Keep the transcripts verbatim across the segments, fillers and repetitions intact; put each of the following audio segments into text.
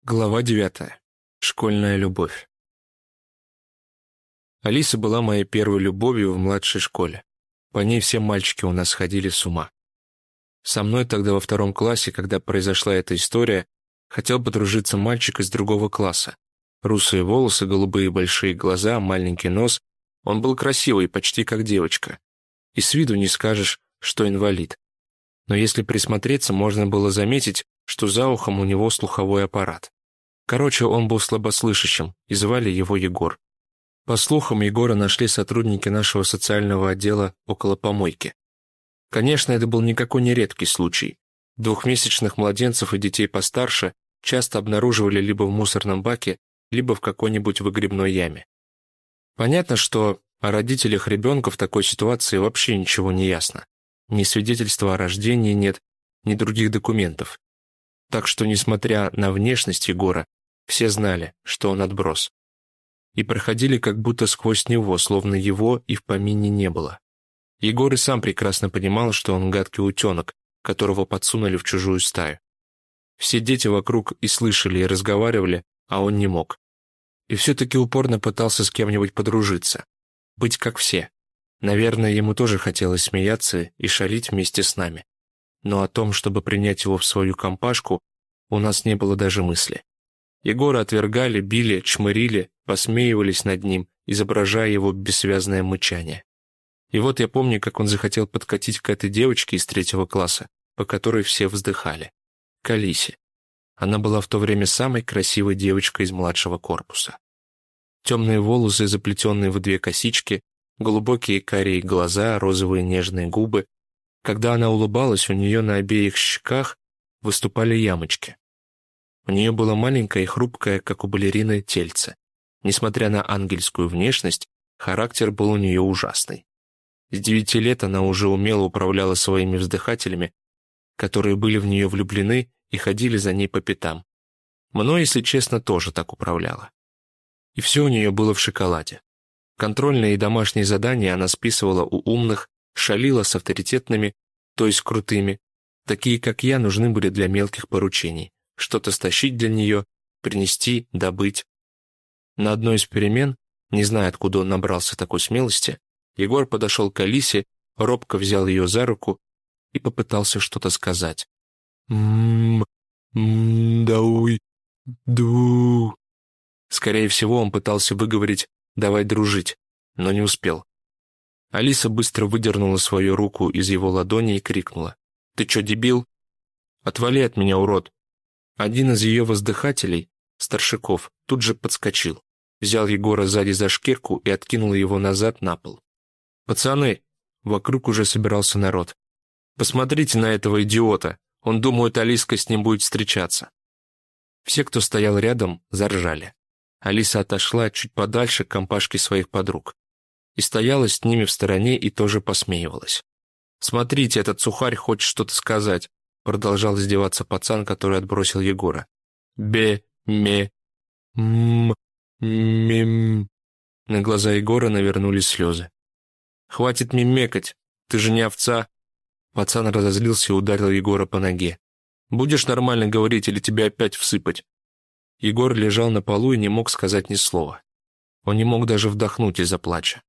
Глава девятая. Школьная любовь. Алиса была моей первой любовью в младшей школе. По ней все мальчики у нас ходили с ума. Со мной тогда во втором классе, когда произошла эта история, хотел подружиться мальчик из другого класса. Русые волосы, голубые большие глаза, маленький нос. Он был красивый, почти как девочка. И с виду не скажешь, что инвалид. Но если присмотреться, можно было заметить, что за ухом у него слуховой аппарат. Короче, он был слабослышащим, и звали его Егор. По слухам, Егора нашли сотрудники нашего социального отдела около помойки. Конечно, это был никакой не редкий случай. Двухмесячных младенцев и детей постарше часто обнаруживали либо в мусорном баке, либо в какой-нибудь выгребной яме. Понятно, что о родителях ребенка в такой ситуации вообще ничего не ясно. Ни свидетельства о рождении нет, ни других документов. Так что, несмотря на внешность Егора, все знали, что он отброс. И проходили как будто сквозь него, словно его и в помине не было. Егор и сам прекрасно понимал, что он гадкий утенок, которого подсунули в чужую стаю. Все дети вокруг и слышали, и разговаривали, а он не мог. И все-таки упорно пытался с кем-нибудь подружиться. Быть как все. Наверное, ему тоже хотелось смеяться и шалить вместе с нами. Но о том, чтобы принять его в свою компашку, у нас не было даже мысли. Егора отвергали, били, чмырили, посмеивались над ним, изображая его бессвязное мычание. И вот я помню, как он захотел подкатить к этой девочке из третьего класса, по которой все вздыхали. К Алисе. Она была в то время самой красивой девочкой из младшего корпуса. Темные волосы, заплетенные в две косички, глубокие карие глаза, розовые нежные губы. Когда она улыбалась, у нее на обеих щеках выступали ямочки. У нее было маленькое и хрупкое, как у балерины, тельце. Несмотря на ангельскую внешность, характер был у нее ужасный. С девяти лет она уже умело управляла своими вздыхателями, которые были в нее влюблены и ходили за ней по пятам. Мной, если честно, тоже так управляла. И все у нее было в шоколаде. Контрольные и домашние задания она списывала у умных, шалила с авторитетными, то есть крутыми. Такие, как я, нужны были для мелких поручений. Что-то стащить для нее, принести, добыть. На одной из перемен, не зная, откуда он набрался такой смелости, Егор подошел к Алисе, робко взял ее за руку и попытался что-то сказать. «М-м, м-дауй, ду». Скорее всего, он пытался выговорить «давай дружить», но не успел. Алиса быстро выдернула свою руку из его ладони и крикнула: «Ты чё, дебил? Отвали от меня, урод!» Один из ее воздыхателей, Старшаков, тут же подскочил, взял Егора сзади за шкирку и откинул его назад на пол. «Пацаны!» — вокруг уже собирался народ. «Посмотрите на этого идиота! Он думает, Алиска с ним будет встречаться!» Все, кто стоял рядом, заржали. Алиса отошла чуть подальше к компашке своих подруг и стояла с ними в стороне и тоже посмеивалась. «Смотрите, этот сухарь хочет что-то сказать», — продолжал издеваться пацан, который отбросил Егора. «Бе, ме, м, мим». На глаза Егора навернулись слезы. «Хватит мимекать, ты же не овца». Пацан разозлился и ударил Егора по ноге. «Будешь нормально говорить или тебя опять всыпать?» Егор лежал на полу и не мог сказать ни слова. Он не мог даже вдохнуть из-за плача.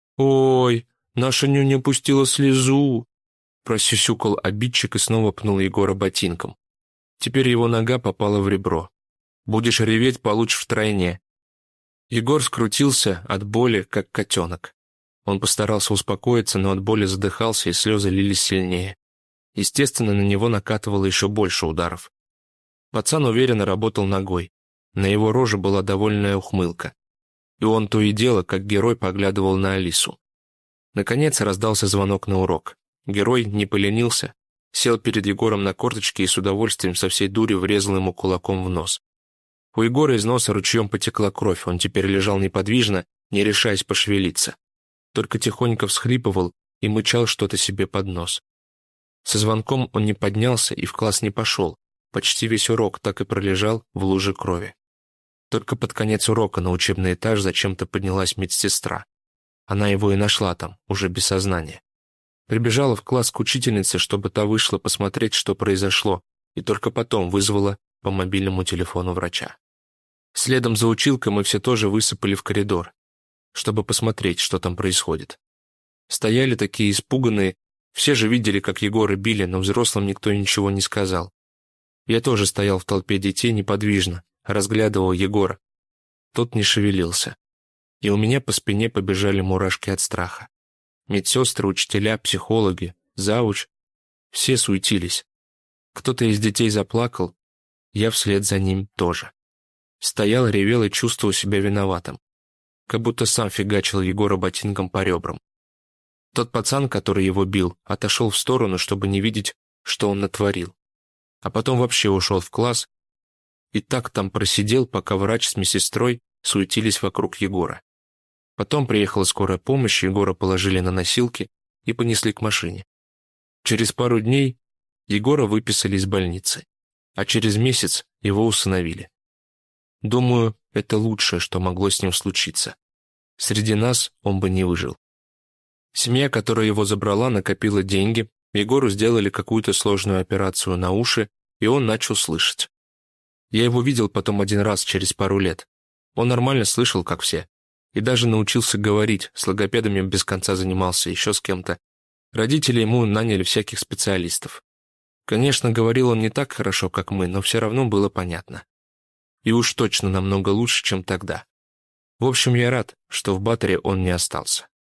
«Ой, наша нюня пустила слезу!» Просюсюкал обидчик и снова пнул Егора ботинком. Теперь его нога попала в ребро. «Будешь реветь, получишь втройне». Егор скрутился от боли, как котенок. Он постарался успокоиться, но от боли задыхался, и слезы лились сильнее. Естественно, на него накатывало еще больше ударов. Пацан уверенно работал ногой. На его роже была довольная ухмылка. И он то и дело, как герой, поглядывал на Алису. Наконец раздался звонок на урок. Герой не поленился, сел перед Егором на корточки и с удовольствием со всей дури врезал ему кулаком в нос. У Егора из носа ручьем потекла кровь, он теперь лежал неподвижно, не решаясь пошевелиться. Только тихонько всхлипывал и мычал что-то себе под нос. Со звонком он не поднялся и в класс не пошел. Почти весь урок так и пролежал в луже крови. Только под конец урока на учебный этаж зачем-то поднялась медсестра. Она его и нашла там, уже без сознания. Прибежала в класс к учительнице, чтобы та вышла посмотреть, что произошло, и только потом вызвала по мобильному телефону врача. Следом за училкой мы все тоже высыпали в коридор, чтобы посмотреть, что там происходит. Стояли такие испуганные, все же видели, как Егора били, но взрослым никто ничего не сказал. Я тоже стоял в толпе детей неподвижно, разглядывал Егора. Тот не шевелился. И у меня по спине побежали мурашки от страха. Медсестры, учителя, психологи, завуч — все суетились. Кто-то из детей заплакал, я вслед за ним тоже. Стоял, ревел и чувствовал себя виноватым. Как будто сам фигачил Егора ботинком по ребрам. Тот пацан, который его бил, отошел в сторону, чтобы не видеть, что он натворил. А потом вообще ушел в класс и так там просидел, пока врач с медсестрой суетились вокруг Егора. Потом приехала скорая помощь, Егора положили на носилки и понесли к машине. Через пару дней Егора выписали из больницы, а через месяц его усыновили. Думаю, это лучшее, что могло с ним случиться. Среди нас он бы не выжил. Семья, которая его забрала, накопила деньги, Егору сделали какую-то сложную операцию на уши, и он начал слышать. Я его видел потом один раз через пару лет. Он нормально слышал, как все. И даже научился говорить, с логопедами без конца занимался, еще с кем-то. Родители ему наняли всяких специалистов. Конечно, говорил он не так хорошо, как мы, но все равно было понятно. И уж точно намного лучше, чем тогда. В общем, я рад, что в Баторе он не остался.